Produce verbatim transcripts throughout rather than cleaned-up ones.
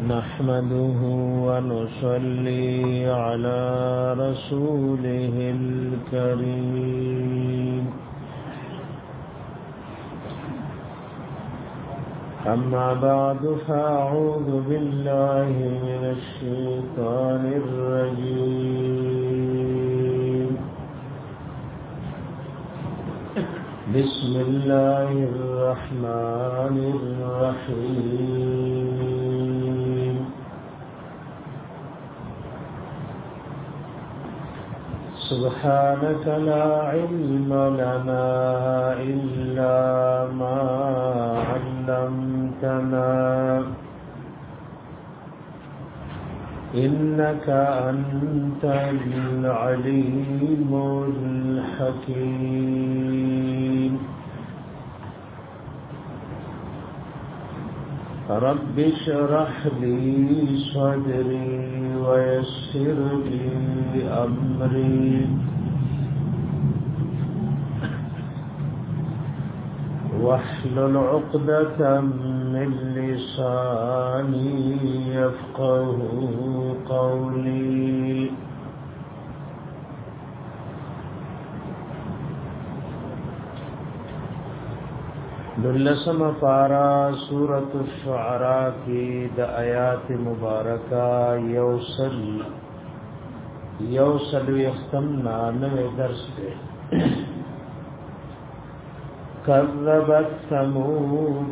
نحمده ونصلي على رسوله الكريم أما بعد فأعوذ بالله من الشيطان الرجيم بسم الله الرحمن الرحيم سبحانك لا علم لنا إلا ما علمتنا إنك أنت العليم الحكيم رب اشرح لي صدري ويسر لي أمري واحلل عقدة من لساني يفقه قولي دلسم پارا سورة الشعراء کی د آیات مبارکہ یوصل یوصل ویختم نانوے درس دے كذبت ثمود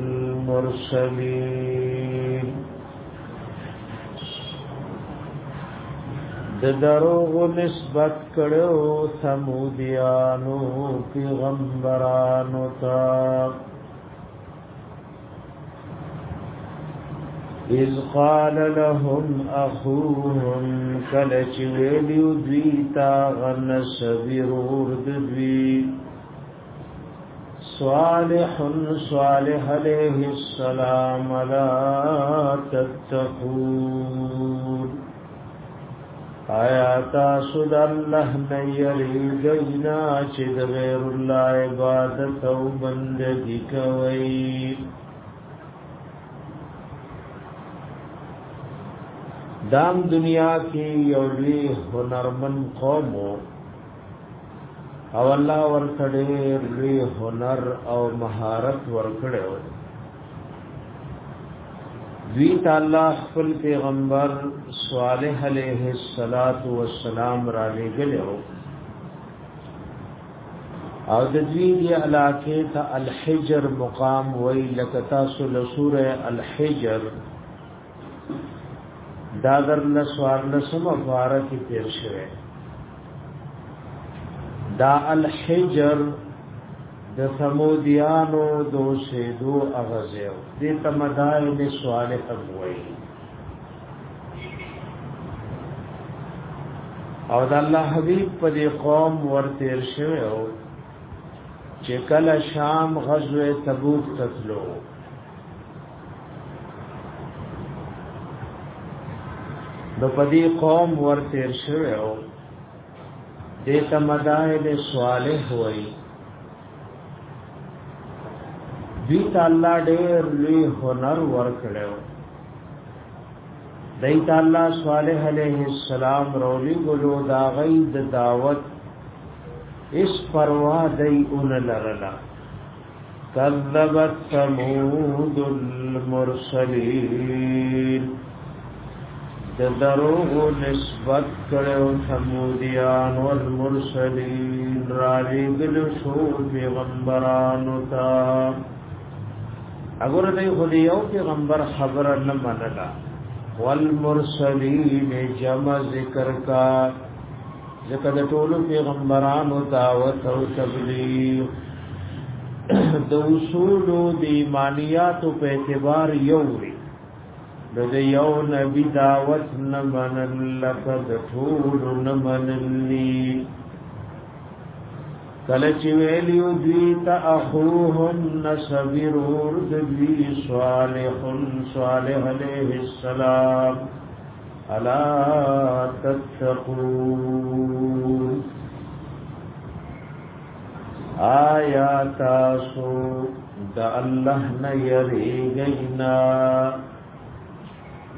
المرسلين د دروغ نسبت کړو ثمودیانو پیغمبرانو ته اذ قال لهم اخوهم کلچ ویلیو دویتا غن سبیرور دوی صالح صالح علیہ السلام لا تتقون آیا تاسو د الله نه یریږئ چې د غیر الله عبادت او بندګي کوئ دام دنیا کې یو لوی هنرمن قوم او الله ورته ډېر لوی هنر او مهارت ورکړو دوی تعالی خپل پیغمبر صالح علیہ الصلات والسلام را لګلو او د دوی دی علاقه ته الحجر مقام وی لکتا سل سوره الحجر دا در لسوار لسم مبارک تیر شوه دا الحجر د ثمودیانو دو سیدو اغزیو دیتا مدائن صالح اموئی او دا اللہ حبیب پا دی قوم ورتیر شویو چکل شام غزو تبوک تتلو دو پا دی قوم ورتیر شویو دیتا مدائن صالح ہوئی دیتا اللہ دیر لوی ہنر ورکڑیو دیتا اللہ صالح علیہ السلام رولی گلو دا غید دعوت اس پروا دی ان لرلا کذبت ثمود المرسلین دروغ نسبت کړو ثمودیان والمرسلین رالی گلو شو پیغمبرانو تا اگر دی خودیو پیغمبر خبر نه منلا والمرسلین جمع ذکر کا ذکر د ټولو پیغمبرانو دعوت او تبلیغ د اصول د ایمانیات په اعتبار یو وی د یو نبی دعوت نه منل لقد ټول نه منلی کله چې ویلیو دوی ته اخوهم نصبر ورد دوی صالح صالح علیہ السلام الا تتقون آیا تاسو د الله نه یریږئ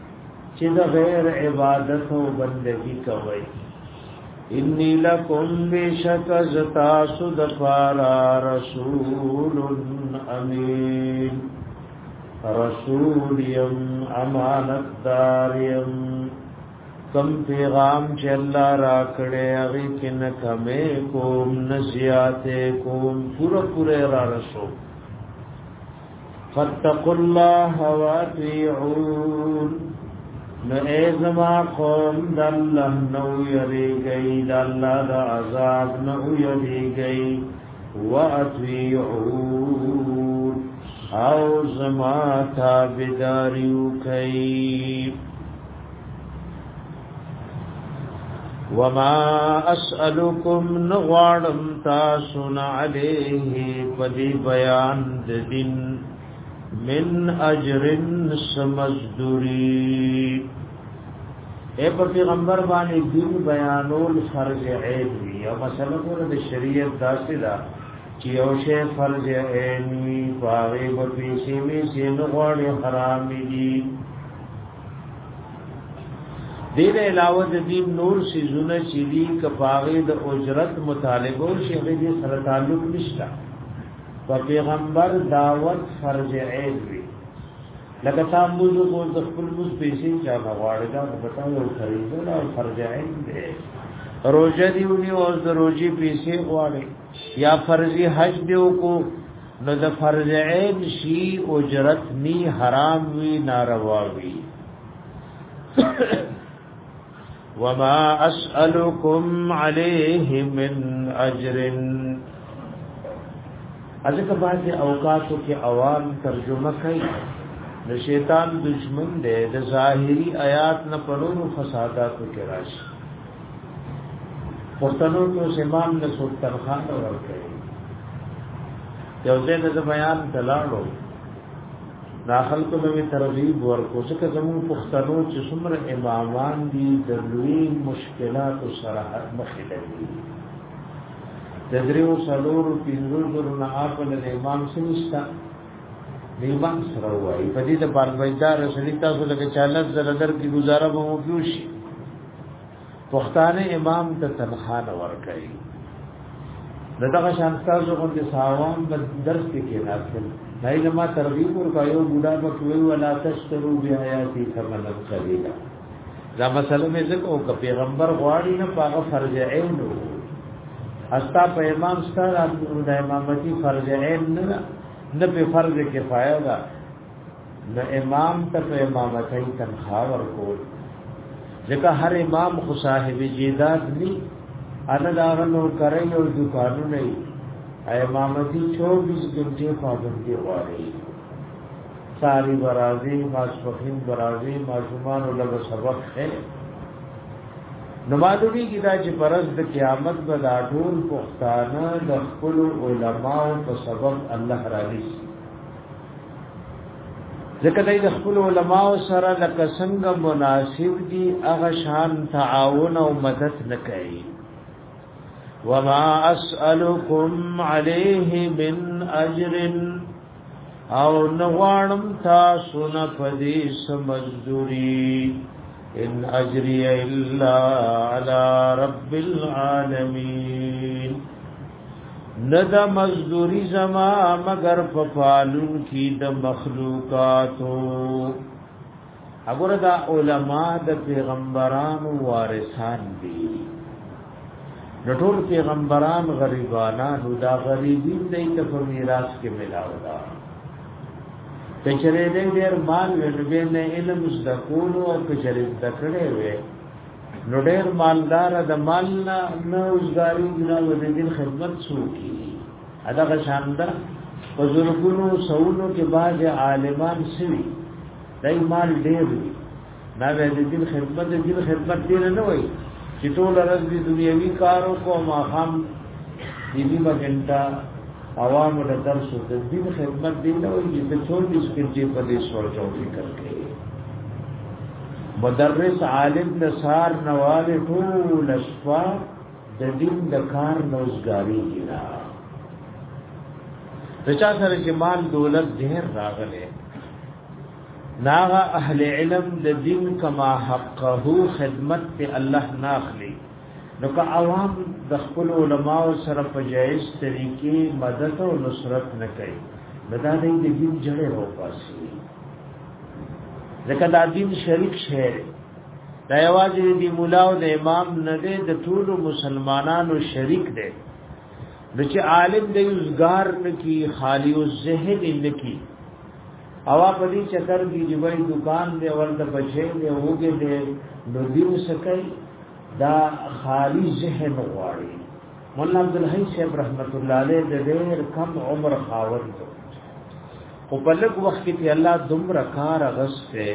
چې د غیر عبادت او بندگی کوي انی لکم بشک زتا سود فارا رسول امین رسول یم امانت دار یم کم پیغام چې الله را کړې هغه کې نه کمې کوم نزیاته کوم پورا پورا را رسو فاتقوا الله واطيعون نو ازما قوم د الله نو یری گئی د الله د عذاب نو یری گئی واطيعون او زما تابعداریو کوي وما اسالکم نغوارم تاسو علیه پدی بیان د دین من اجر سمزدوری اے پر پیغمبر باندې دین بیانول فرض عین وی او مثلا د شریعت داسې دا چې او شی فرض عین وی پاره په پیسې می سین غوړي حرام دي دین علاوه د دین نور سيزونه چې دي کفاغه د اجرت مطالبه او شی دې سره تعلق نشته په پیغمبر دعوت فرض عین وی لکه تاسو کو د خپل مس پیسې چا غواړي دا بتاو خریدل او فرض عین دی روزه دیونی او د روزي پیسې غواړي یا فرضي حج دیو کو نو د فرض عین شی اجرت نی حرام وی ناروا وی وما اسالکم علیه من اجر ازکه بعضی اوقاتو کې عوام ترجمه کوي د شیطان دشمن دی د ظاهری آیات نه پرونو فساداتو کې راشي پښتنو کو امام د سلطان خان ورکړي یو ځای د بیان تلاړو داخل کو نوې ترغیب ورکو څخه زمون پښتنو چې څومره امامان دي د لوی مشکلات او صراحت مخې لري تدریو سلور پینځو زر نه خپل امام سنشتا امام سره وای په دې د پالویدار سړی تاسو لکه چالت زر در کی گزاره به مو کیوشي پښتانه امام ته تنخواه ورکړي دغه شان تاسو غوډه ساوان د درس کې راځل دایله ما ترغیب ورکایو بوډا بکوي ولا تشترو بیااتی ثمن قلیلا دا مسله مې ځکه او پیغمبر غواړي نه پاغه فرض عین وو استا په امام ستاره د امامتي فرض عین نه نه په فرض کفایه ده نه امام ته په امامتي تنخواه ورکول ځکه هر امام خو صاحب جیدات ني انا داغنو کرای او دکانو نه امامتي چوبیس घंटे پابندي غواړي ساری برازي ماسفخین برازي ماشومان ولغ سبق ہے نمازوی کی دا چې پرز د قیامت به دا ټول پښتانه د خپل علماء په سبب الله راضي ځکه د خپل علماء سره د څنګه مناسب دي هغه شان تعاون او مدد نکړي وما اسالکم علیه من اجر او نغوانم تاسو نه پدې سمزدوری ان اجری الا علی رب العالمین ندا مزدوری زما مگر پفالون کی د مخلوقاتو اگر دا علماء د پیغمبرانو وارثان دي نټول پیغمبران غریبانو دا غریبین دای ته په میراث کې ملاو دا کچره دې ډېر مال وربه نه علم زکول او کچره دکړې وې نو ډېر مالدار د مال نه نوزګاری نه د دین خدمت سوکي ادا که شاندار بزرګونو سونو کې باج عالمان سوي دای مال ډېر نه د دین خدمت د دین خدمت دې نه وای چې ټول ورځ د دنیوي کارو کو ما هم دې مګنټا عوام د درس او د دین خدمت دی نو چې د چوبیس घंटे په دې سوچو فکر کوي مدرس عالم نصار نواله ټول شفا د دین د کار نوزګاری کینا رچا سره چې مال دولت ډیر راغله ناغا اهل علم د دین کما حقه خدمت ته الله ناخلی نو که عوام د خپل علماء سره په جایز طریقې مدد او نصرت نه کوي دا د دین جړې راوپاسي ځکه دا دین شریک شی دا یوازې دی مولا او د امام نه دی د ټول مسلمانانو شریک دی د چې عالم دی روزګار نکی خالی او ذهن نکی اوا په دې چکر کې دی وای دکان دی ورته بچي دی وګه دی نو دین سکي دا خالی ذهن غواړي مولانا عبدالحی صاحب رحمت الله علیه د ډېر کم عمر خاوند او په لږ وخت کې الله دومره کار غسته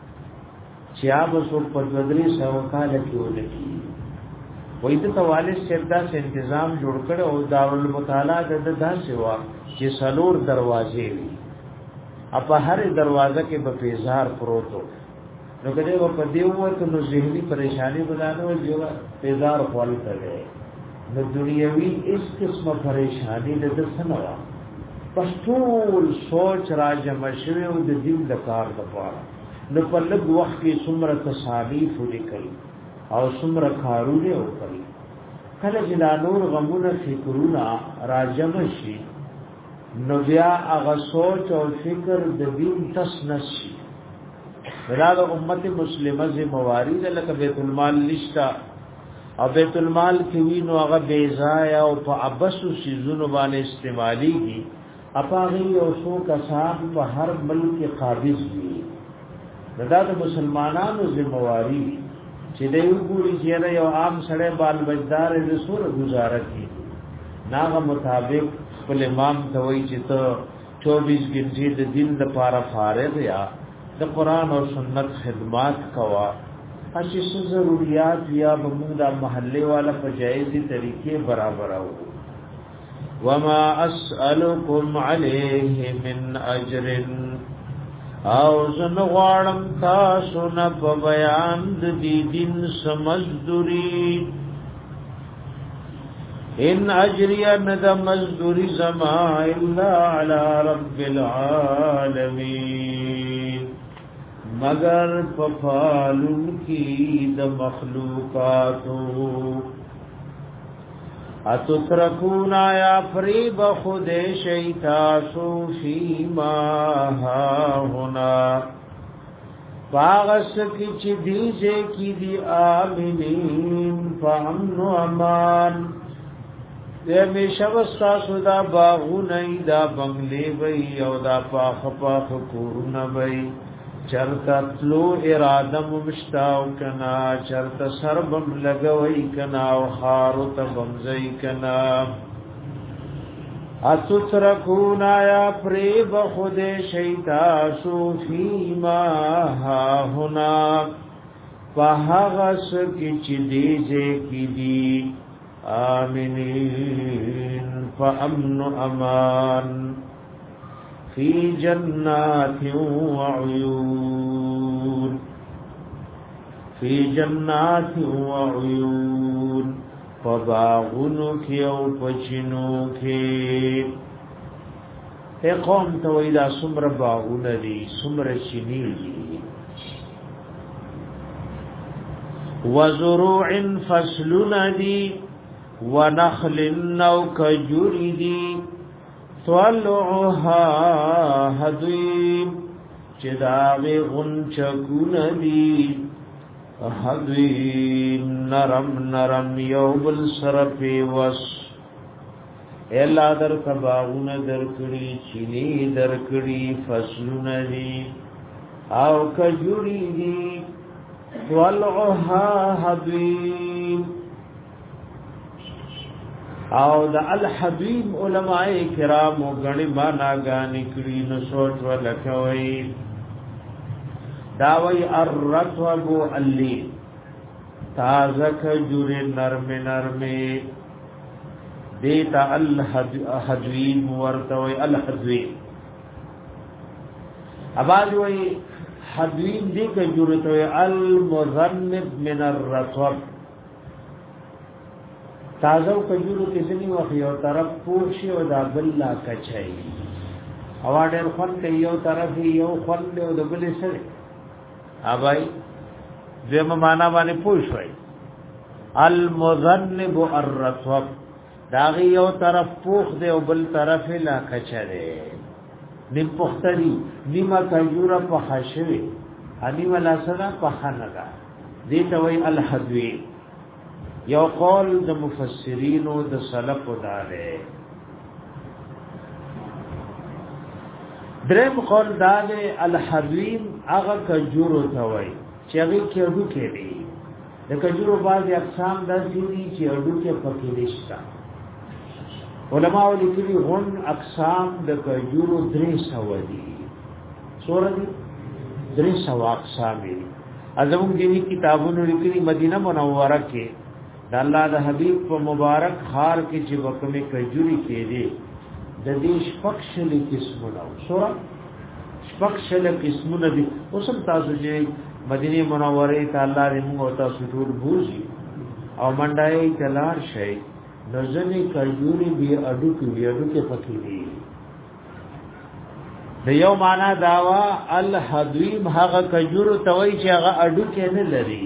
چې هغه څو په بدري سو کال کې ولکي وې د توالد سیدا سے تنظیم جوړ کړ او دارالمطالعه د داسې وا چې سلور دروازې وي اپا هر دروازه کې په پیزار پروتو نو کله و په دیو ورته نو ذهني پریشانی بدانو جو پیزار خپل کړي نو دنیوي اس قسمه پریشانی د سنوا پښتول سوچ راجم شوی او د دین د کار لپاره نو په لږ وخت کې څومره تصاویف ولیکل او څومره کارونه وکړي کله چې دا نور غمونه فکرونه راجم شي نو بیا هغه سوچ او فکر د دین تسنس شي دا د امت مسلمه ذمہواری ده لکه بیت المال لشتا او بیت المال کې وینو هغه بیزایا او په ابسو سيزونو باندې استعماليږي اپاغي او شو کسان په هر ملک کې قابض دي دا د مسلمانانو ذمہواری چې دوی ګوري چې یو عام سړی بال بجدار رسول گزاره کوي ناغه مطابق خپل امام ته وایي چې ته چوبیس غنټې د دین لپاره فارغ یا د قران او سنت خدمات کوا اچھی څه ضرورت یا بمونږه محله والا په جایزي طریقې برابر او وما اسالکم علیه من اجر او زن غواړم تاسو نه په بیان د دې دین سمزدوري ان اجری ند مزدوری زما الا علی رب العالمین مگر پفالن کی د مخلوقاتو اتترکون آیا فریب خود شیطاسو فیما ها ہونا باغس کی چی دیجے کی دی آمینین فامن و امان دیمی شبستا سودا باغو نئی دا بنگلی بئی او دا پاخ پاخ کورن بئی چرتا تلو ارادم مشتاو کنا چرتا سربم لگوئی کنا و خارو تبمزئی کنا اتترکون آیا پریب خود شیطاسو فیما ها ہونا پاہغس کی چی دیجے کی دی آمینین فامن امان فی جنات وعیون فی جنات وعیون فباغنو کی او پچنو کی اے قوم تویدہ سمر باغن دی سمر چنی دی وزروع فصلن دی ونخل نو کجوری دی طلعها حدویم چداغ غنچکون دی حدویم نرم نرم یوبل سرپی وس ایلا در کباغون در کڑی چینی در کڑی فصلون دی او کجوری دی طلعها حدویم او د الحبیب علماء کرام غنی معنا غانی کړي نو سوچ ولکوي داوی الرطب علی تازه کجور نرم نرم دیتا الحدویم ورتوی الحدویم اباز وی حدویم دی کجور توی المذنب من الرطب تازه کجورو کې ځنی وخت یو طرف پوښي او دا بل لا کچای او ډېر خون ته یو طرف یو خون له د بل سره اوبای دمه معنا باندې پوښوي المذنب الرطب داغي یو طرف پوخ دی او بل طرف لا کچره نیم پختری نیمه کجوره په خشوي اني ولا سره په خنګه دې ته وی الحدوی یو قول د مفسرین او د سلف داره دریم قول داره الحدوی هغه کجورو ته وی چې هغه کېدو کې دی د کجورو بعضی اقسام داسې دي چې اډو کې پکې نشته علماء لیکلي غون اقسام د کجورو درې سو دي سورہ دي درې سو اقسام دي ازمون دي کتابونو لیکلي مدینه منوره کې د الله د حبیب په مبارک خار کې چې وکمه کجوري کې دي د دې شپږشل قسمونه سورہ شپږشل قسمونه دي اوسم تاسو چې مدینه منوره ته الله دې موږ تاسو ټول بوزي او منډای کلار شي نزنی کجوری بی اډو کې بی اډو کې پکې دي د یو معنا داوا الحدویم هغه کجورو توي چې هغه اډو کې نه لري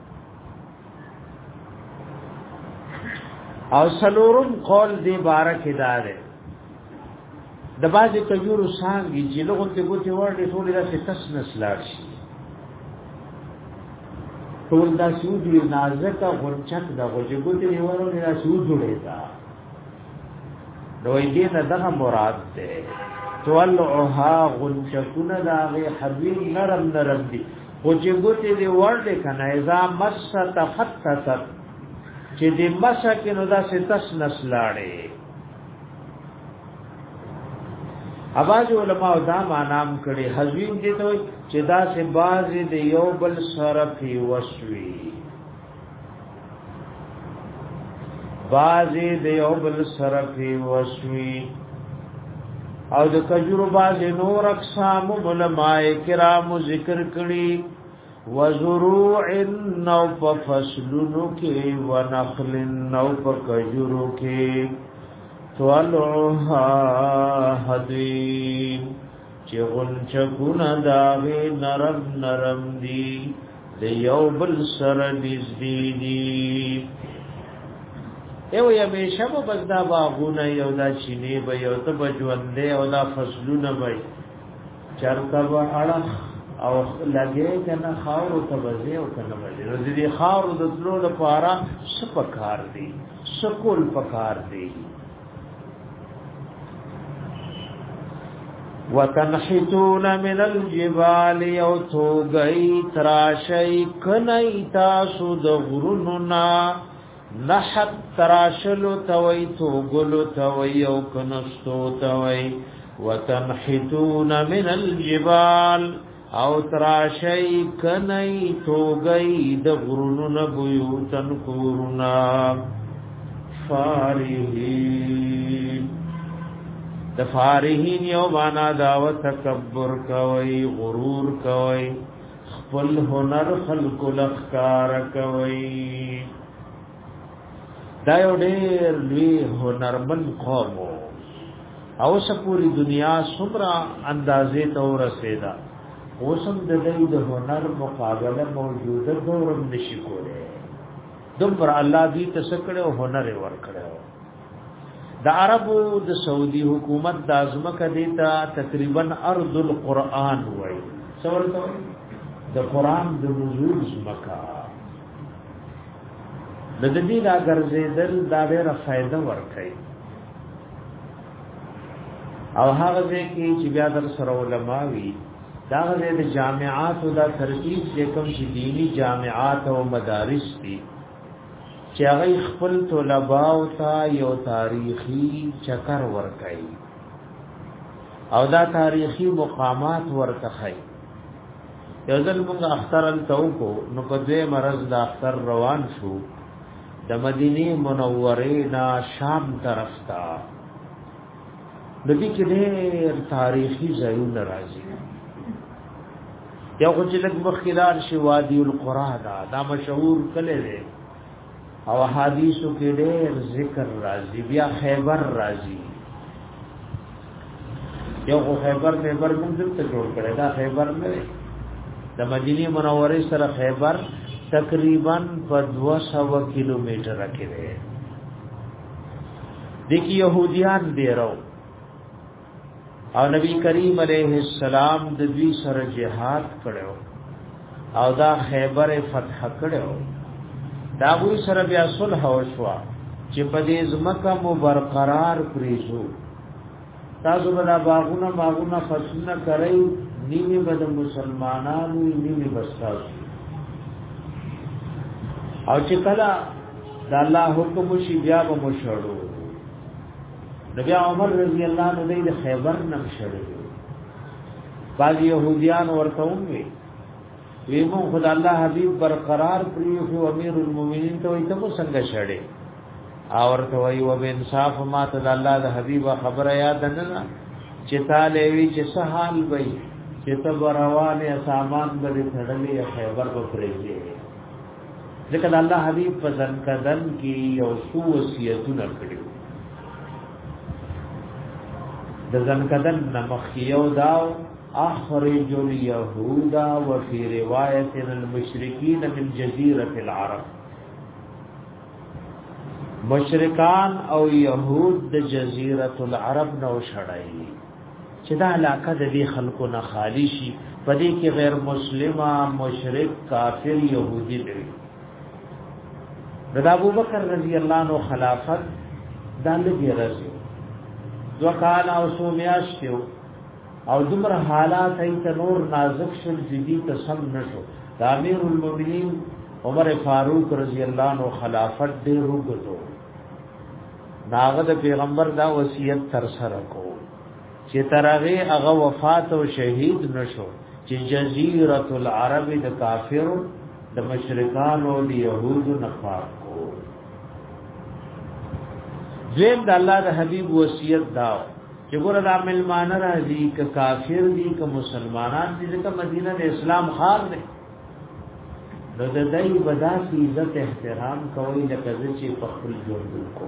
او سلورم قول دی بارک داره د باز کجورو څنګه چې لغون ته ګوتې ورډې ټول راځي تسنس لاړ شي ټول دا سودی نازک غنچک دا غوجګوتې نیولو نه سود جوړې دا دوی دې نه دغه مراد ده تولعها غنچکونه دا غي حبیب نرم نرم دي غوجګوتې دې ورډې کنه اذا مس تفتت چې دې مسکه نو دا ستس نسلاړې اواز علماء دا معنام کړي حزین دي ته چې دا سه باز دې یو بل صرفي وسوي باز دې یو بل صرفي وسوي او د کجورو باز نور اقسام علماء کرام ذکر کړي وزروع نو فصلونو کې ونخل نو کجورو کې طلعها حدیم چه غنچکونا داغی نرم نرم دی دی یو بل سر نزدی دی ایو یمیشه با بس دا باغونا یو دا چینی با یو تا بجونده یو دا فصلونا بای چرکا با اڑخ او لگے کنا خاورو تا بزی او کنا بزی روزی دی خاورو دتلو لپارا سپکار دی سکول پکار دی وتنحتون من الجبال یوتو گئی تراشی کنی تاسو د غروننا نحت تراشلو توی تو گلو توی او کنستو توی وتنحتون من الجبال او تراشی کنی تو گئی د غروننا بیوتن کورنا فارحین د فارحین یو معنا داو تکبر کوي غرور کوي خپل هنر خلق لخکار کوي دا یو ډېر لوی هنرمن قوم او سپوري دنیا سمرا اندازې ته ورسېدا اوسم د دې د هنر مقابله موجوده دورم نشي کوله دمر الله دې تسکړو هنر ور کړو د عربو د سعودي حکومت د ازمکه دیتا تقریبا ارض القرآن وای څورته د قرآن د نزول زمکا د دې دا ګرځیدل دا ډېره فائدہ ورکړي او هغه کې چې بیا در سره علما وي دا د جامعات او د ترتیب چې کوم چې دینی جامعات او مدارس دي چې هغه خپل طلباء او تا یو تاریخي چکر ورکړي او دا تاریخي مقامات ورکړي یو ځل موږ اختر التوکو نو په دې مرز د اختر روان شو د مدینه منوره نا شام طرف ته د دې کې ډېر تاریخي ځایونه راځي یو چې لږ مخکلار شي وادي القرى دا دا مشهور کله دی او حدیثو کې ډېر ذکر راځي بیا خیبر راځي یو خیبر خیبر موږ دلته جوړ کړی دا خیبر نه د مدینه منوره سره خیبر تقریبا په دوه سوه کیلومتر کې دی دکی يهوديان دیرو او نبی کریم علیہ السلام د دوی سره جهاد کړو او دا خیبر فتح کړو دا وی سره بیا صلح وشوا چې په دې ځمکه مو برقرار پریزو تاسو به دا باغونه باغونه فصلونه کوي نیمه به د مسلمانانو نیمه بستاسو او چې کله د الله حکم شي بیا به مشړو نبی عمر رضی الله عنه د خیبر نم شړو بعض يهوديان ورته وي ویمو خدای الله حبيب برقرار پریو او امیر المؤمنین ته وي ته څنګه شړې اور ته وی و به انصاف ما ته الله د حبيب خبره یاد نه چې تعالی وی چې سحال وي چې ته روانه سامان به تړلې خیبر په پریږي ځکه الله حبيب په ځن کدن کې یو څو وصیتونه کړو د ځن کدن نمخیو داو اخرج اليهود وفي روایت المشرکین من جزیرة العرب مشرکان او يهود د جزیرة العرب نو شړای چې دا علاقه د دې خلکو نه خالی شي پدې کې غیر مسلمه مشرک کافر يهودي دی د ابو بکر رضی الله عنه خلافت دالږي راځي دو کال او سو میاشتو او دمر حالات ایت نور نازک شل جدی تسم نشو د امیر المؤمنین عمر فاروق رضی الله عنه خلافت دې روغتو داغه د پیغمبر دا وصیت تر سره کو چې ترغه هغه وفات او شهید نشو چې جزیرۃ العرب د کافر د مشرکان او د يهودو نفاق کو زم د الله د حبيب وصیت دا چې ګور د عمل مان راځي ک کافر دي ک مسلمانان دي ک مدینه د اسلام خار دي نو د دای ودا کی عزت احترام کوي لکه چې په خپل جوړ کو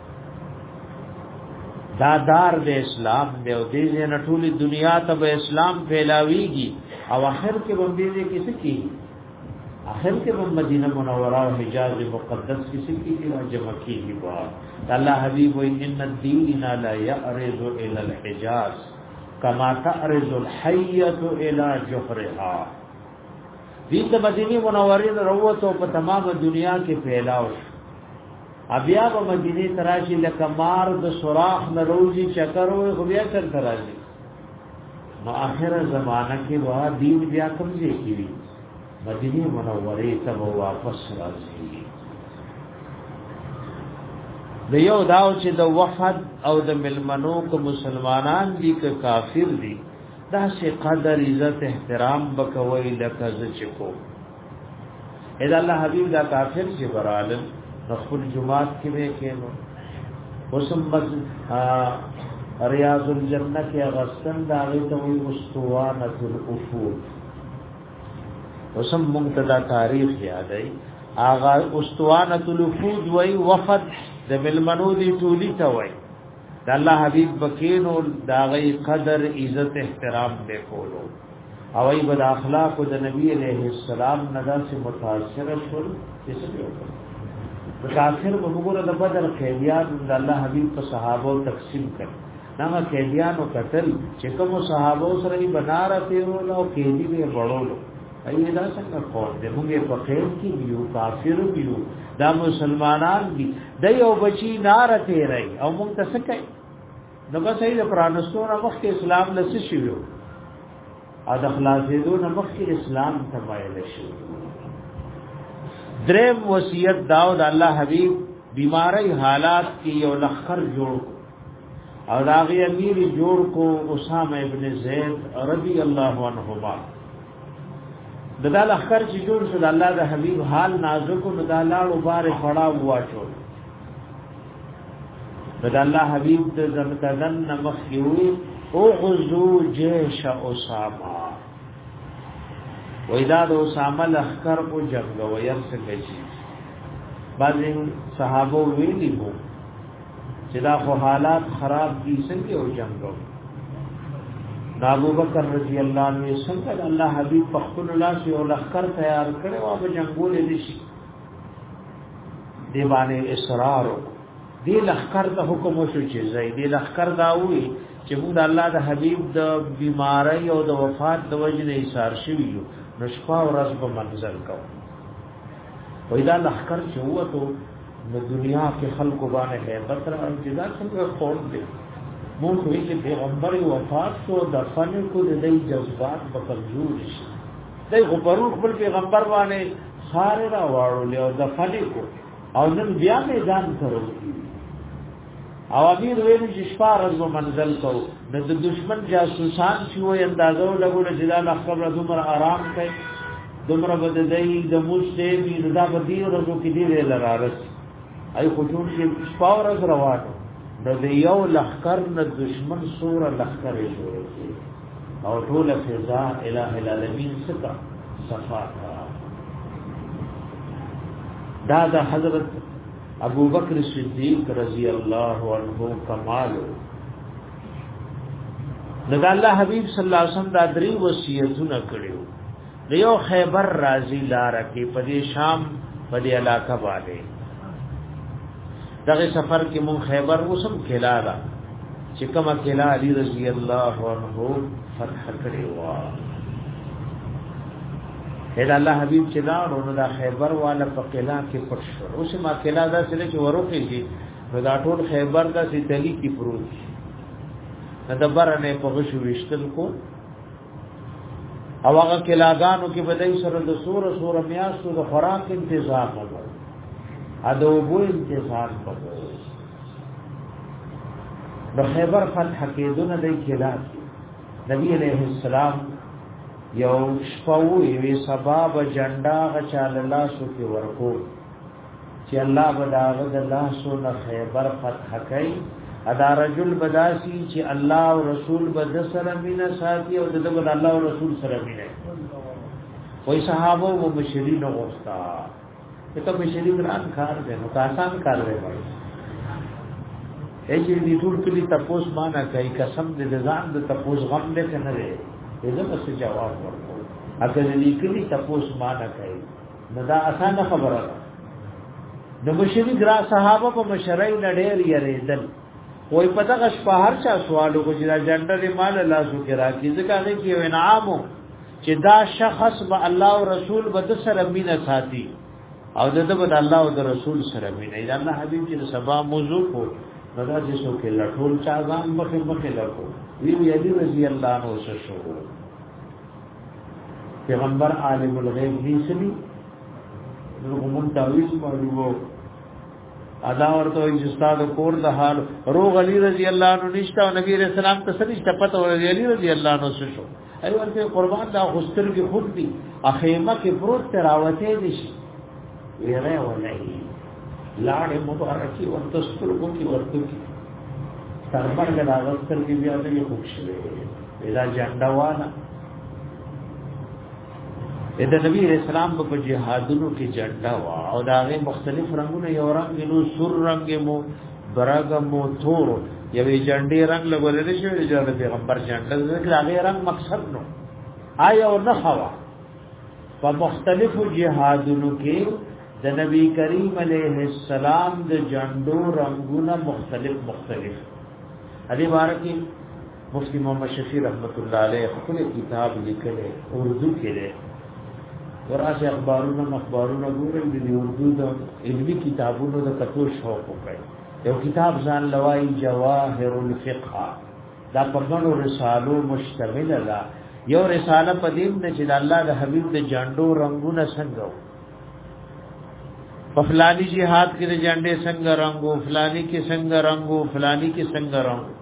دا دار د اسلام دی او دې نه ټولي دنیا ته به اسلام پھیلاويږي او اخر کې باندې دې کیسه کی اخر کې په مدینه منوره او حجاز مقدس کې سکی کی جمع کیږي وا الله حبیب و ان الدین لا يعرض الى الحجاز كما تعرض الحيه الى جحرها دې د مدینه منوره وروته په تمام دنیا کې پھیلاو بیا په مدینه تراشی لکه مار د سوراخ نروزی چکر وي خو بیا تر تراشی نو اخر زمانہ کې وا دین بیا کمزې کیږي مدینه منوره ته واپس راځي د یو داو چې د وفد او د ملمنو کو مسلمانان دي که کافر دي دا شي قدر عزت احترام بکوي لکه ځکو اذا الله حبيب دا کافر چې برالم خپل جمعات کې به کېنو وسم بس ریاض الجنه کې غسن دا غي ته وي مستوانه الافود وسم منتدا تاریخ یادای اغا استوانه الافود وای وفد د ملمنو دی ټولی ته وای د الله حبیب بکینو دا غي قدر عزت احترام به کولو او ای بد اخلاق د نبی علیہ السلام ندا سے متاثر شول کیسه وکړه کافر وګوره د بدر قیدیان د الله حبیب په صحابه تقسیم کړ نامه قیدیانو قتل چې کوم صحابه سره یې بناره تیرول او قیدی به وړولو ایدا څنګه کوم د موږ په خیر کې یو کافر یو دا مسلمانان دي د یو بچی نار تیرای او موږ څه کوي نو بس ایله پرانستونه وخت اسلام لسی شیو ا د خلاصېدو نه وخت اسلام تبایل شي دریم وصیت داود الله حبیب بیماری حالات کی یو لخر جوړ او داغی امیر جوړ کو اسامه ابن زید رضی الله عنهما ددا لخر چې جوړ شو د الله د حبیب حال نازک او د لاړو بار خړا واچو ددا الله حبیب د زمکدن مخیوی او غزو جيش اسامه وېدا د اسامه لخر کو جنگ و يرڅ شي بعضی صحابه ویلي وو چې دا خو حالات خراب دي څنګه او جنگ ابو بکر رضی الله عنه څنګه الله حبیب په خپل لاس یو لخر تیار کړو او په جنگول دي شي دی باندې اصرار دی لخر ته حکم وشو چې زید دی لخر دا وی چې موږ الله د حبیب د بیماری او د وفات د وجې نه ایثار شوی یو نو شپه او ورځ په منزل کو وای دا لخر چې وته د دنیا کې خلق باندې hebat را انتظار څنګه خور دي مونږ وی چې پیغمبر وفات شو د فن کو د دې جذبات په کمزور شي دای خو پرون خپل پیغمبر باندې خار را واړو له د فن کو او نن بیا میدان کړو او امیر ویل چې شپارز و منزل کو د دشمن جاسوسان چې وې اندازو لګول چې دا خبره دومره آرام کوي دومره بد دی د موسه دی دا بدی ورځو کې دی لرارس ای خو ټول چې شپارز روانو د یو لخر نه دشمن سور لخر جوړ او ټول فضا الہ العالمین ستا صفا دا د حضرت ابو بکر صدیق رضی الله عنه کمال نو الله حبیب صلی الله علیه وسلم دا درې وصیتونه کړیو دیو خیبر رازی لار کې په شام په دې علاقه باندې دغه سفر کې مون خیبر وسم کلا دا چې کومه کلا علی رضی الله عنه فتح کړی و اې الله حبیب چې دا ورونو دا خیبر والا په کلا کې پټ شو اوس ما کلا دا سره چې وروکېږي نو دا ټول خیبر دا سې دلی کې پروت دا دبر نه په غشو وشتل کو او هغه کلاګانو کې بدای سره د سور سور میاشتو د خوراک انتظام وکړ ادو بو انتظار وکړ د خیبر فتح کې دونه د کلا نبی علیہ السلام یو شپوی وی سبب جنډا غچال الله سو کې ورکو چې الله بداغه د الله سو نه خیبر فتح کوي ادا رجل بداسي چې الله او رسول بد سره مینا ساتي او د الله او رسول سره مینا وای صحابه او مشرین غوستا ته مشرین ران کار دی نو آسان کار دی وای اې چې دې ټول کلی تاسو معنا کوي قسم دې ځان د تاسو غم دې کنه دی دې څه جواب ورکړو اګه دې کلی تاسو معنا کوي نو دا آسان خبره ده د مشرین را صحابه په مشرای لډیر یریدل وای پتا غش په هر چا سوالو کو چې دا جنډه دې مال الله سو کې راکې ځکه نه کې انعامو چې دا شخص به الله او رسول به سره مینه ساتي او دغه به الله او رسول سره مینه دا الله حبیب چې سبا موضوع کو دا چې سو کې لټول چا ځان مخه مخه لکو وی وی علی رضی الله عنه شو پیغمبر عالم الغیب دې سړي نو موږ تعویذ معلومو ادا ورته چې استاد کور د حال روغ علی رضی الله عنه نشتا او نبی رسول الله ته نشتا پته ورته علی رضی الله عنه شو ای ورته قربان دا غستر کې خود دي اخیمه کې پروت تراوته دي شي ویره ولای لاړې مبارکي ورته سترګو کې ورته کې سربر د غستر کې بیا دې خوشاله دا جنډا والا دا نبی رسول الله په جهادونو کې جنډا وا او داغه مختلف رنگونه یو رنگ نو سور رنگ مو برګ مو تور یوې جنډي رنگ لګولې شي چې پیغمبر جنډا دغه رنگ مقصد نو آیا او نه خوا په مختلفو جهادونو کې د نبی کریم علیه السلام د جنډو رنگونه مختلف مختلف ادي بارکی مفتی محمد شفیع رحمت الله علیه خپل کتاب لیکلی اردو کې ده وراسه اخبارونه مخبارونه ګورل دي اردو د علمي کتابونو د کتو شوق وکړي یو کتاب ځان لوای جواهر الفقه دا په غنو رسالو مشتمل ده یو رساله په دې نه چې د الله د حبيب د جاندو رنگونه څنګه په فلانی jihad کې د جاندې څنګه رنگو فلانی کې څنګه رنگو فلانی کې څنګه رنگو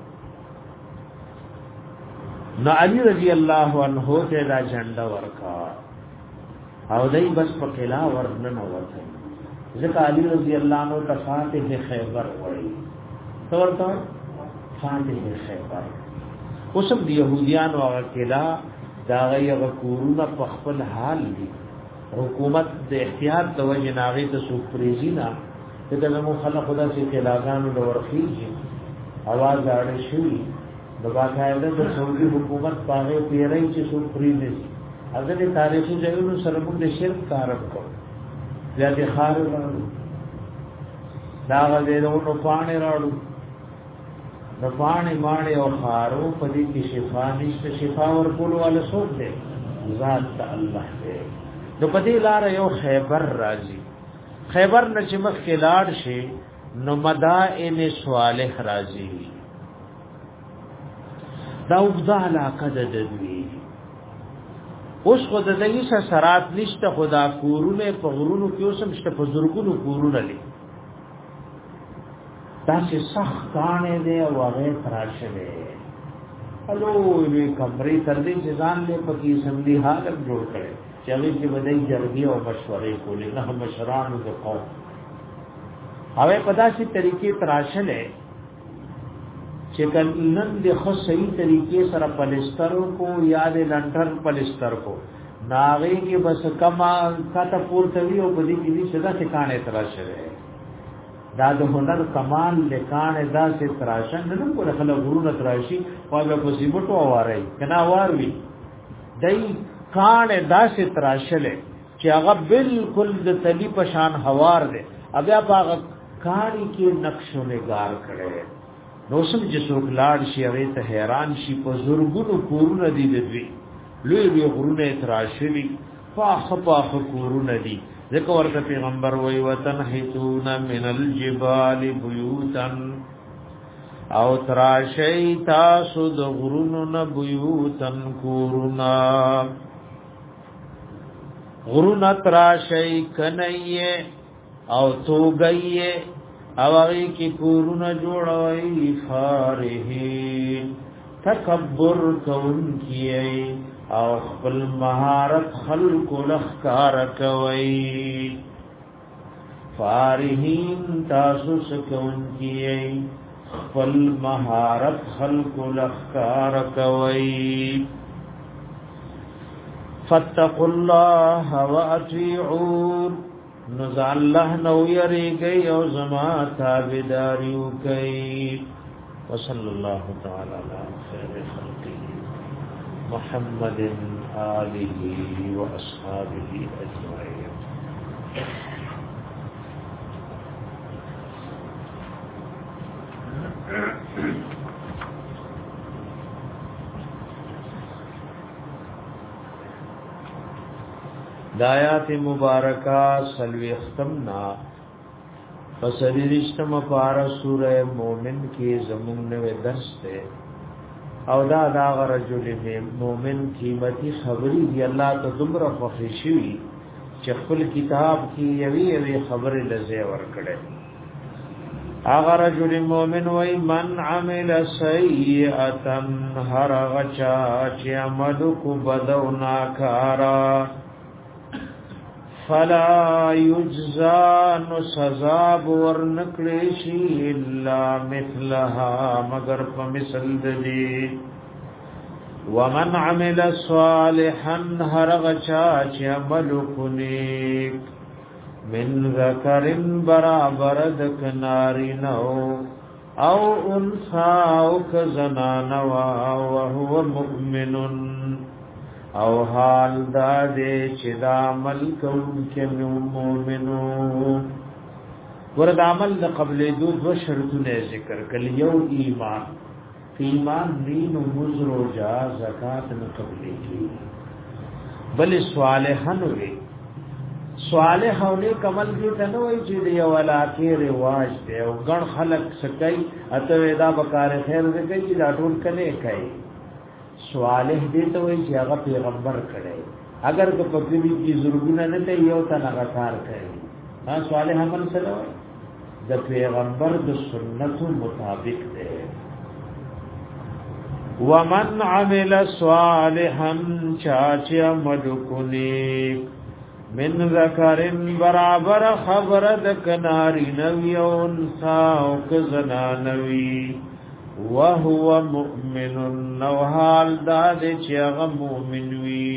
نو علی رضی الله عنه ته دا جاندا ورکا او دای بس په کلا ورننه وته ځکه علی رضی الله عنه ته فاتح خیبر وایي ورته فاتح خیبر اوسم دی يهوديان او کلا دا غیغه کورونه په خپل حال دي حکومت د احتیاط د وجه ناغي ته سوپریزینا دغه نو خلک خدا سي کلاګانو د ورخیږي आवाज اړ شي د باقاعده د سعودي حکومت پاغه پیری چې سو پری نشي اگر تاریخي ځایونو سره موږ د شرک کار وکړو بیا د خار راړو دا غوډه نو پانی راړو د پانی ماړي او خارو په دې کې شفا نشته شفا ورکول ولا څوک دی ذات الله دی نو په دې لار یو خیبر راځي خیبر نه چې مخ کې لاړ شي نو مدائن صالح راځي دا وګدا علاقه د دوی اوس خو د دې سرات نشته خدا کورونه په غرونو کې اوسم شته په زرګونو کورونه لري دا چې سخت کانه دی او هغه تراشه دی الو وی کمرې تر دې ځان له پکې سمدي حالت جوړ کړي چې هغه کې بدای جرګي او مشورې کولې نه مشرانو د قوم هغه په داسې طریقې تراشه لې چې کلن د خو صحیح طریقې سره پلستر کو یاد لنټر پلستر کو ناغې کې بس کما کاته پورته وی او بدی کې صدا ټکانه تراشه دا د هنر کمال لکانه دا سه تراشن نه کو خلک غرونه تراشي او په سیمټو واره کنا واروي دای کانه دا سه تراشله چې هغه بالکل د تلی پشان هوار دی بیا هغه کاری کې نقش و نگار کړي نو سم چې څوک لاړ شي هغه ته حیران شي په زورګونو کورونه دي دوی لوی لوی غرونه تراشلي فاخ فاخ کورونه دي ذکر ورته پیغمبر وی وطن حیتون من الجبال بیوتا او تراشی تاسو د غرونو ن بیوتن کورونا غرونا تراشی کنئیے او توگئیے او اغی کی کورونا جوڑوئی فارحین تکبر کون کیئی او خپل مهارت خلق لخکار کوي فارحین تاسو سکون کیئی خپل مهارت خلق لخکار کوي فاتقوا الله واطيعون نزع الله نو یریږي او زما تابعداریو کوي وصلی الله تعالی علی خیر خلقه محمد آله واصحابه اجمعين دایات مبارکہ سلوی ختمنا فسری رشتم پارا سورہ مومن کی زمون نوے درس تے او دا دا رجل مومن قیمتی خبری دی اللہ تا دمر فخشوی چخفل کتاب کی یوی یوی خبر لزے ورکڑے آغا رجل مومن وی من عمل سیئتا ہر غچا چی عملکو بدو ناکارا فلا یجزا نو سزا ورنکړي الا مثلها مگر په مثل دی ومن عمل صالحا هرغچا چې عمل کني من ذکر برابر د کناری نو او انثى او کزنان او هو مؤمن او حال دا دے چې دا عمل کوم کې مومنو ورته عمل د قبل دو دو شرطونه ذکر کړي یو ایمان ایمان دین او مزر او جا زکات نه قبلې کی بل صالحن وي صالح او نیک عمل دې ته نه وي چې دی ولا کې رواج دی او ګڼ خلق سکي اته دا بکار خیر دې کوي دا ټول کنه کوي صالح دې ته وایي چې هغه پیغمبر کړي اگر کو پدوی کی زرګونه نه ته یو ته نه کار کوي ها صالح عمل سره د پیغمبر د سنتو مطابق دی ومن عمل صالحا چاچ عمل کنی من ذکرن برابر خبر د کناری نوی او انسا او کزنا نوی وهو مؤمن نو حال داد چې هغه مؤمن وي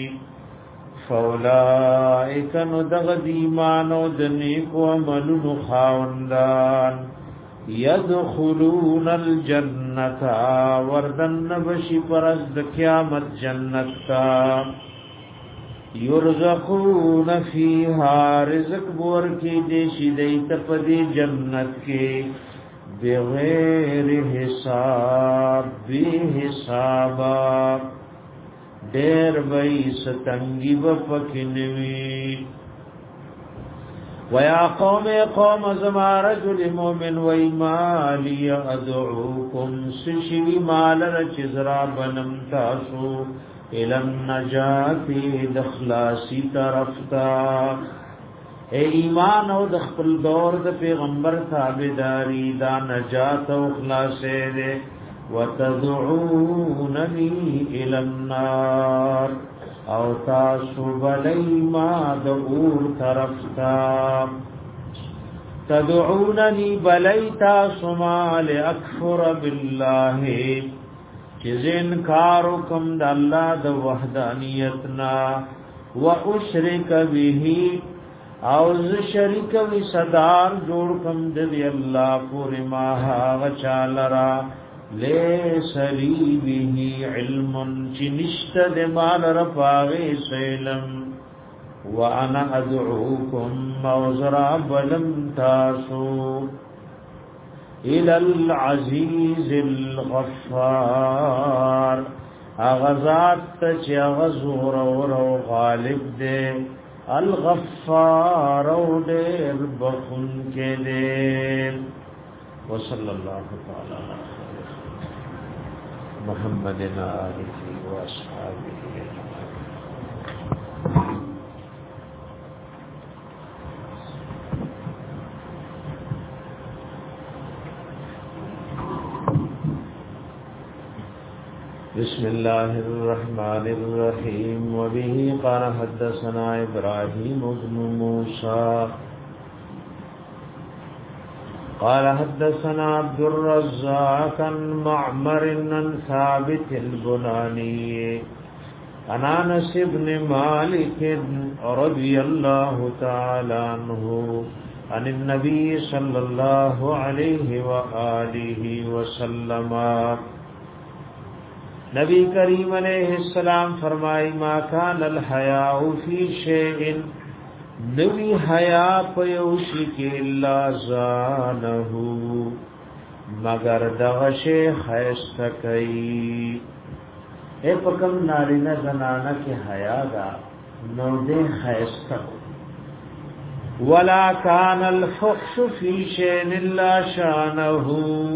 فاولائک نو دغ ایمان او د نیکو عملونو خاوندان يدخلون الجنة وردن بشي پرز د قیامت جنت تا يرزقون فيها رزق بور کی دیشی دیت پدی جنت کے بغیر حساب بی حسابا دیر بئی ستنگی بپکنوی ویا قوم قوم زما رجل مومن ویما لی ادعوکم سشوی مال رچزرا بنم تاسو الان نجاتی دخلاسی طرفتا اے ایمان او دخل دور د پیغمبر تابعداری دا نجات او خلاصے دے وتدعوننی الى النار او تاسو بلی ما دعور طرفتا تدعوننی بلی تاسو ما لأکفر باللہ چیز انکارو کم دا اللہ دا وحدانیتنا و اشرک بیہی او ز شریک وی صدار جوړ کم د الله پور ما ها چالرا لیس لی به علم چنشت د مال رفاغه سلم وانا ادعوکم موزرا بلم تاسو الى العزیز الغفار اغزات چ غزور او غالب دے الغفار او دیر بخون کے دیر وصلی اللہ تعالی محمد آلہ و اصحابہ بسم الله الرحمن الرحيم وبه قال حدثنا إبراهيم بن موسى قال حدثنا عبد الرزاق عن معمر عن ثابت البناني عن أنس بن مالك رضي الله تعالى عنه عن النبي صلى الله عليه وآله وسلم نبی کریم علیہ السلام فرمائی ما کان الحیاء فی شیء نوی حیا پیوشی کی اللہ زانہو مگر دغشے خیست کئی اے پکم نارینا زنانا کی حیا دا نو دے خیست ولا کان الفحش فی شیء اللہ شانہو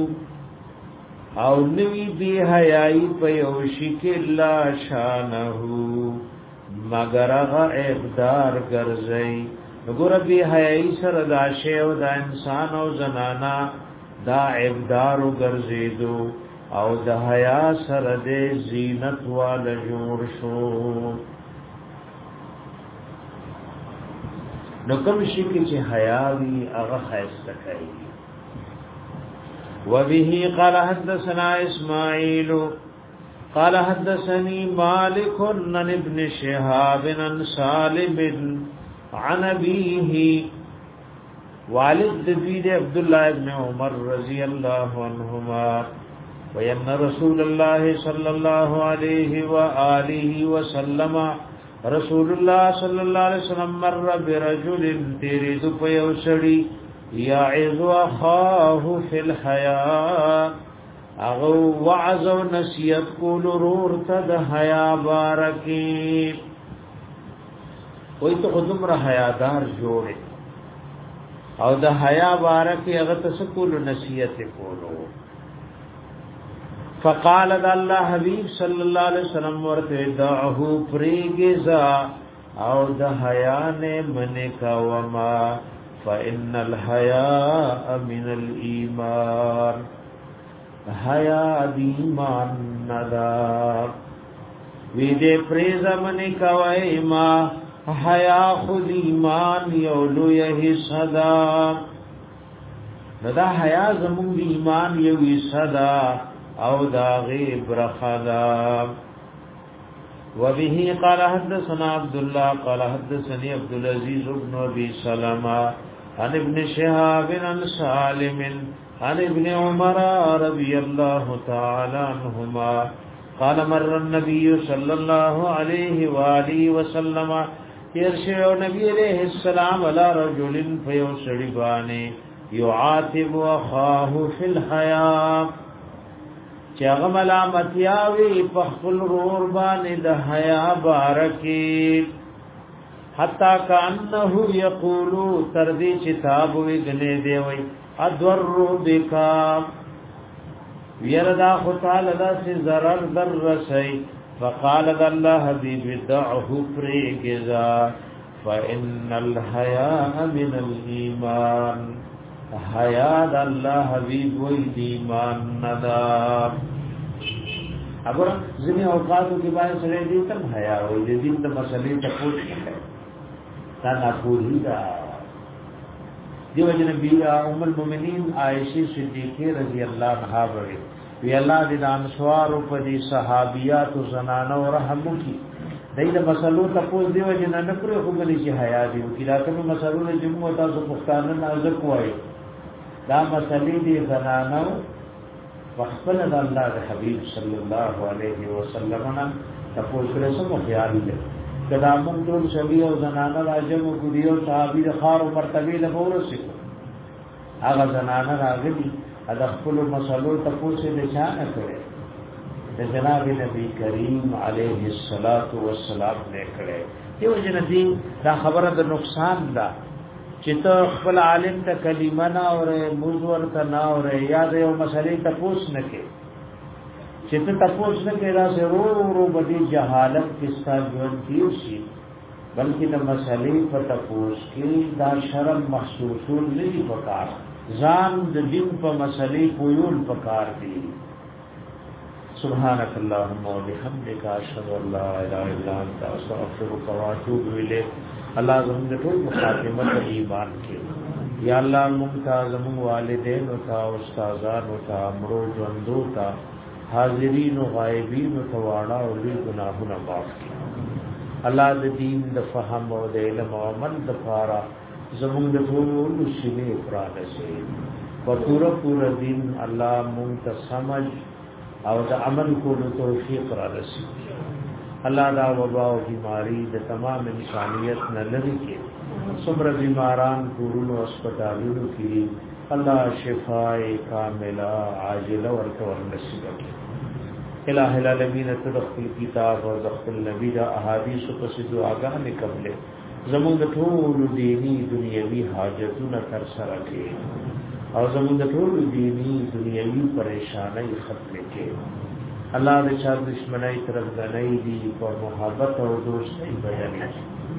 او نوی بی حیائی پیوشی کی اللہ شانہو مگر اغا اقدار گرزئی نگور بی حیائی سر دا شیو دا انسان او زنانا دا اقدارو گرزیدو او دا حیا سر دے زینت والا جوڑ شو نکم شکی چی حیاوی اغا خیست کئی وبه قال حدثنا اسماعيل قال حدثني مالك عن ابن شهاب عن سالم عن ابيه والد بيد عبد الله بن عمر رضي الله عنهما وان رسول الله صلى الله عليه واله وسلم رسول الله صلى الله عليه وسلم مر برجل تريد فيوسري یعظ اخاه فی الحیاء اغو وعظ و نصیحت کول رور تد حیا بارکی وی تو خودم را حیادار جوڑے او د حیا بارکی اغا تسکول نصیحت کولو فقال د الله حبیب صلی اللہ علیہ وسلم ورته دعه پریگزا او د حیا نے منکا وما فإن الحياء من الإيمان حیا ایمان ندا وی دې پریزا منی کوي ما حیا خود ایمان یولو یه صدا ندا حیا زمون ایمان یو صدا او دا غیب رخدا وبه قال حدثنا عبد الله قال حدثني عبد العزيز بن ابي سلمة عن ابن شهاب عن سالم عن ابن عمر رضی اللہ تعالی عنہما قال مر النبي صلی اللہ علیہ وآلہ وسلم تیرشو نبی علیہ السلام علی رجل فیو سڑبانے یعاتب اخاه فی الحیاء چاغ ملامتیاوی پخپل رور بانے دا حیاء بارکی حتی کانہو یقولو تردی چتاب وگنے دیوئی ادور بکا ویردا خطال دا سی ضرر در رسی فقال دا اللہ حبیب دعہو پریگزا فإن الحیاء من الایمان حیاء دا اللہ حبیب وی دیمان ندا اگر زمین اوقاتو کی بارے سرے دیتم حیاء وی دین دا مسئلے تپوچ ہے تانا پوری دا دیو جن بی ام المؤمنین عائشہ صدیقہ رضی اللہ عنہا بڑے وی اللہ دې انصار په دې صحابیات او زنانو رحم کی دایله مسلو تاسو دیو جن نه کړو خو غلی چې حیا دی کی دا کوم مسلو له جمعو تاسو پښتانه نازک وای دا مسلې دې زنانو وخپل د الله د حبیب صلی الله علیه وسلم نه تاسو سره سم خیال دې کدا مون ټول شوی او زنانه راجم او ګډیو صحابي د خار او مرتبه له ورسې هغه زنانه راغلي ادا خپل مسلو تاسو نه چانه کړي د جناب نبی کریم علیه الصلاۃ والسلام نه کړي دیو جن دین دا خبره د نقصان ده چې ته خپل عالم ته کلمه نه اوره موضوع ته نه اوره یاد یو مسلې تاسو نه کې چې ته تاسو نه کې را سره ورو بدی جهالت کیسه ژوند کیږي بلکې د مسلې په تاسو کې دا شرم محسوسول نه دی پکار ځان د دین په مسلې پویول پکار دی سبحانك اللهم وبحمدك اشهد ان لا اله الا انت استغفرك واتوب اليك الله زموږ ټول خاتمه ایمان کې یا الله موږ زموږ والدین او تا استادان او تا امرو ژوندو تا حاضرین و غائبین و توانا و لی گناہونا معاف کی اللہ دا دین دا فهم و دا علم و عمل دا پارا زمون دا طول سنے افراد سے و پورا پورا دین اللہ منتا سمجھ او دا عمل کو دا توفیق را رسی اللہ دا وبا و بیماری دا تمام انسانیت نلری کے صبر بیماران پورن و اسپتالون کی اللہ شفاء کاملہ عاجلہ ورکور نصیب کی الہ العالمین تدخل کتاب و دخل نبی دا احادیث و قصد و آگاہ میں قبلے زمون طول دینی دنیاوی حاجتون تر سرکے اور زمون طول دینی دنیاوی پریشانی ختم کے اللہ دے چار دشمنائی طرف دنائی دی پر محبت اور دوستی بیانی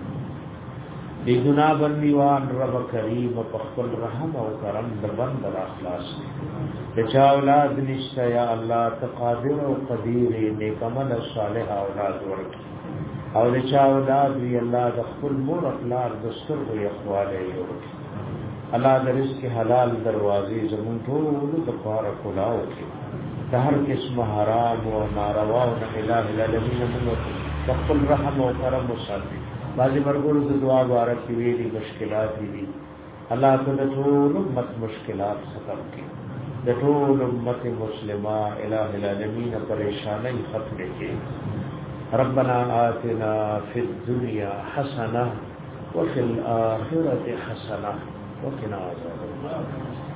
دی گناہ بندیوان رب کریم پخپل رحم و کرم دربن در اخلاص بچا اولاد نشتا یا اللہ تقادر و قدیر نیکمل صالح اولاد ورکی او بچا اولاد وی اللہ دخپل مور اقلار دستر و اخوالے ورکی اللہ در رزق حلال دروازی زمون طول دفار کلاو کی دہر قسم حرام و ناروا و الہ العالمین منو دخپل رحم و کرم و صالح بعضی مرگول سے دعا بارک کی ویلی مشکلات دی اللہ تو دٹول امت مشکلات ختم کی دٹول امت مسلمہ الہ العالمین پریشانی ختم کی ربنا آتنا فی الدنیا حسنہ وفی الآخرة حسنہ وقنا عذاب النار